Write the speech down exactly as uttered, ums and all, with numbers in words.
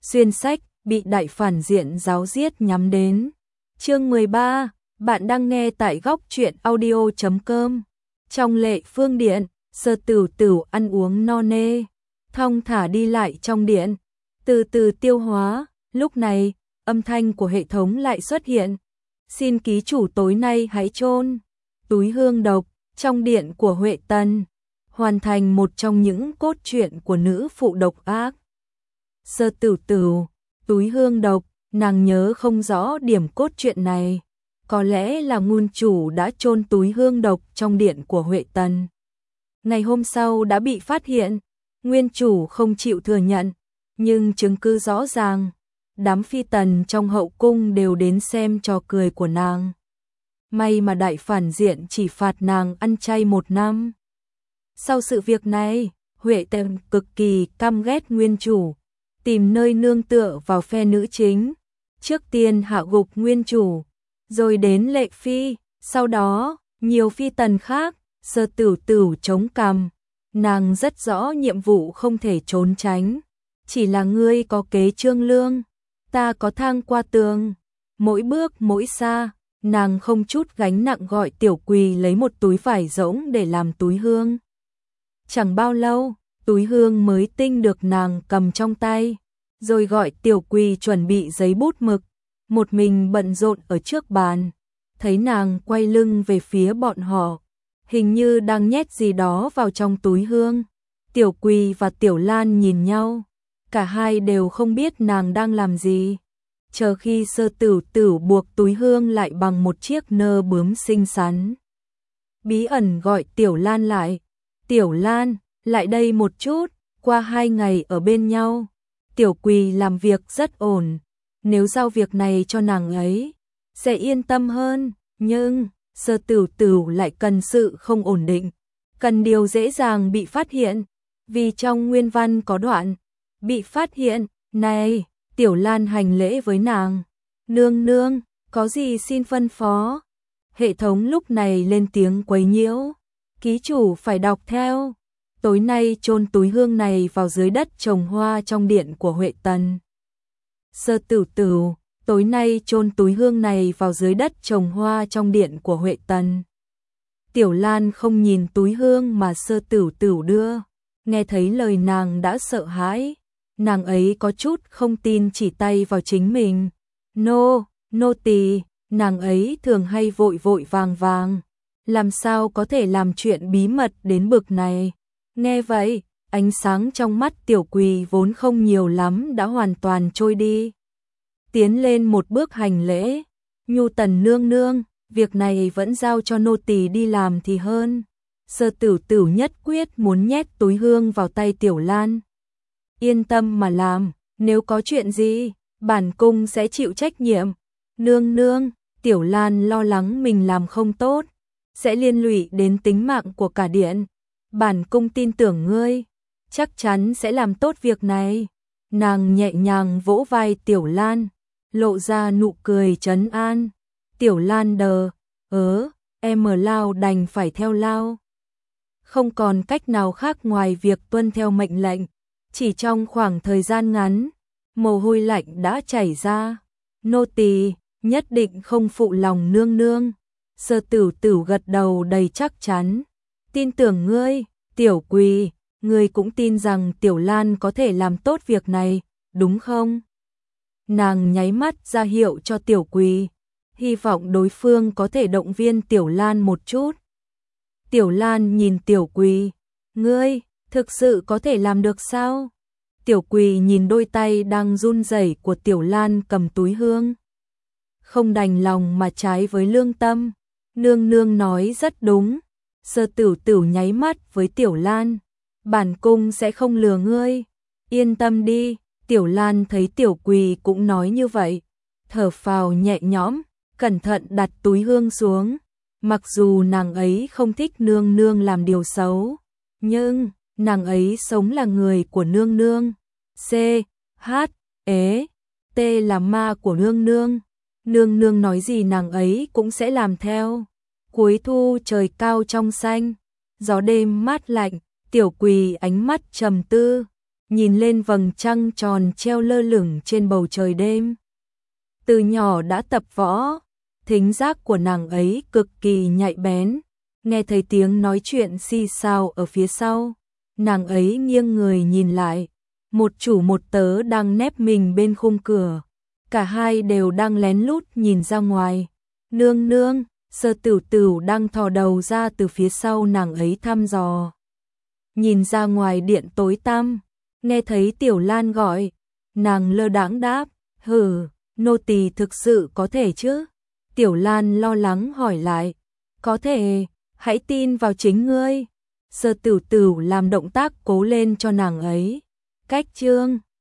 Xuyên sách, bị đại phản diện giáo giết nhắm đến. Chương mười ba, bạn đang nghe tại góc truyện audio chấm com. Trong Lệ Phương điện, Sơ Tửu Tửu ăn uống no nê, thong thả đi lại trong điện, từ từ tiêu hóa. Lúc này, âm thanh của hệ thống lại xuất hiện. Xin ký chủ tối nay hãy chôn túi hương độc trong điện của Huệ Tần, hoàn thành một trong những cốt truyện của nữ phụ độc ác. Sơ Tửu Tửu, túi hương độc, nàng nhớ không rõ điểm cốt truyện này. Có lẽ là nguyên chủ đã chôn túi hương độc trong điện của Huệ Tần. Ngày hôm sau đã bị phát hiện, nguyên chủ không chịu thừa nhận, nhưng chứng cứ rõ ràng. Đám phi tần trong hậu cung đều đến xem trò cười của nàng. May mà đại phản diện chỉ phạt nàng ăn chay một năm. Sau sự việc này, Huệ Tần cực kỳ căm ghét nguyên chủ, tìm nơi nương tựa vào phe nữ chính. Trước tiên hạ gục nguyên chủ, rồi đến Lệ Phi, sau đó, nhiều phi tần khác. Sơ Tửu Tửu chống cằm, nàng rất rõ nhiệm vụ không thể trốn tránh. Chỉ là ngươi có kế trương lương, ta có thang qua tường. Mỗi bước mỗi xa, nàng không chút gánh nặng gọi Tiểu Quỳ lấy một túi vải rỗng để làm túi hương. Chẳng bao lâu, túi hương mới tinh được nàng cầm trong tay, rồi gọi Tiểu Quỳ chuẩn bị giấy bút mực. Một mình bận rộn ở trước bàn, thấy nàng quay lưng về phía bọn họ, hình như đang nhét gì đó vào trong túi hương. Tiểu Quỳ và Tiểu Lan nhìn nhau, cả hai đều không biết nàng đang làm gì. Chờ khi Sơ Tửu Tửu buộc túi hương lại bằng một chiếc nơ bướm xinh xắn, bí ẩn gọi Tiểu Lan lại. Tiểu Lan, lại đây một chút, qua hai ngày ở bên nhau, Tiểu Quỳ làm việc rất ổn. Nếu giao việc này cho nàng ấy, sẽ yên tâm hơn. Nhưng, Sơ Tửu Tửu lại cần sự không ổn định, cần điều dễ dàng bị phát hiện. Vì trong nguyên văn có đoạn, bị phát hiện, này, Tiểu Lan hành lễ với nàng. Nương nương, có gì xin phân phó? Hệ thống lúc này lên tiếng quấy nhiễu. Ký chủ phải đọc theo. Tối nay chôn túi hương này vào dưới đất trồng hoa trong điện của Huệ Tần. Sơ Tửu Tửu, tối nay chôn túi hương này vào dưới đất trồng hoa trong điện của Huệ Tần. Tiểu Lan không nhìn túi hương mà Sơ Tửu Tửu đưa, nghe thấy lời nàng đã sợ hãi. Nàng ấy có chút không tin, chỉ tay vào chính mình. Nô, nô tỳ, nàng ấy thường hay vội vội vàng vàng, làm sao có thể làm chuyện bí mật đến bực này. Nghe vậy, ánh sáng trong mắt Tiểu Quỳ vốn không nhiều lắm đã hoàn toàn trôi đi. Tiến lên một bước hành lễ. Nhu Tần nương nương, việc này vẫn giao cho nô tỳ đi làm thì hơn. Sơ Tửu Tửu nhất quyết muốn nhét túi hương vào tay Tiểu Lan. Yên tâm mà làm, nếu có chuyện gì, bản cung sẽ chịu trách nhiệm. Nương nương, Tiểu Lan lo lắng mình làm không tốt, sẽ liên lụy đến tính mạng của cả điện. Bản cung tin tưởng ngươi, chắc chắn sẽ làm tốt việc này. Nàng nhẹ nhàng vỗ vai Tiểu Lan, lộ ra nụ cười trấn an. Tiểu Lan đờ, ớ, em ở lao đành phải theo lao. Không còn cách nào khác ngoài việc tuân theo mệnh lệnh. Chỉ trong khoảng thời gian ngắn, mồ hôi lạnh đã chảy ra. Nô tỳ nhất định không phụ lòng nương nương. Sơ Tửu Tửu gật đầu đầy chắc chắn. Tin tưởng ngươi. Tiểu Quỳ, ngươi cũng tin rằng Tiểu Lan có thể làm tốt việc này, đúng không? Nàng nháy mắt ra hiệu cho Tiểu Quỳ, hy vọng đối phương có thể động viên Tiểu Lan một chút. Tiểu Lan nhìn Tiểu Quỳ, ngươi, thực sự có thể làm được sao? Tiểu Quỳ nhìn đôi tay đang run rẩy của Tiểu Lan cầm túi hương, không đành lòng mà trái với lương tâm. Nương nương nói rất đúng. Sơ Tửu Tửu nháy mắt với Tiểu Lan, bản cung sẽ không lừa ngươi, yên tâm đi. Tiểu Lan thấy Tiểu Quỳ cũng nói như vậy, thở phào nhẹ nhõm, cẩn thận đặt túi hương xuống. Mặc dù nàng ấy không thích nương nương làm điều xấu, nhưng nàng ấy sống là người của nương nương. C, H, E, T là ma của nương nương. Nương nương nói gì nàng ấy cũng sẽ làm theo. Cuối thu trời cao trong xanh, gió đêm mát lạnh, Tiểu Quỳ ánh mắt trầm tư, nhìn lên vầng trăng tròn treo lơ lửng trên bầu trời đêm. Từ nhỏ đã tập võ, thính giác của nàng ấy cực kỳ nhạy bén, nghe thấy tiếng nói chuyện xì xào ở phía sau, nàng ấy nghiêng người nhìn lại, một chủ một tớ đang nép mình bên khung cửa, cả hai đều đang lén lút nhìn ra ngoài. Nương nương, Sơ Tửu Tửu đang thò đầu ra từ phía sau nàng ấy thăm dò. Nhìn ra ngoài điện tối tăm, nghe thấy Tiểu Lan gọi, nàng lơ đãng đáp, hừ, nô tỳ thực sự có thể chứ? Tiểu Lan lo lắng hỏi lại, có thể, hãy tin vào chính ngươi. Sơ Tửu Tửu làm động tác cố lên cho nàng ấy. Cách chương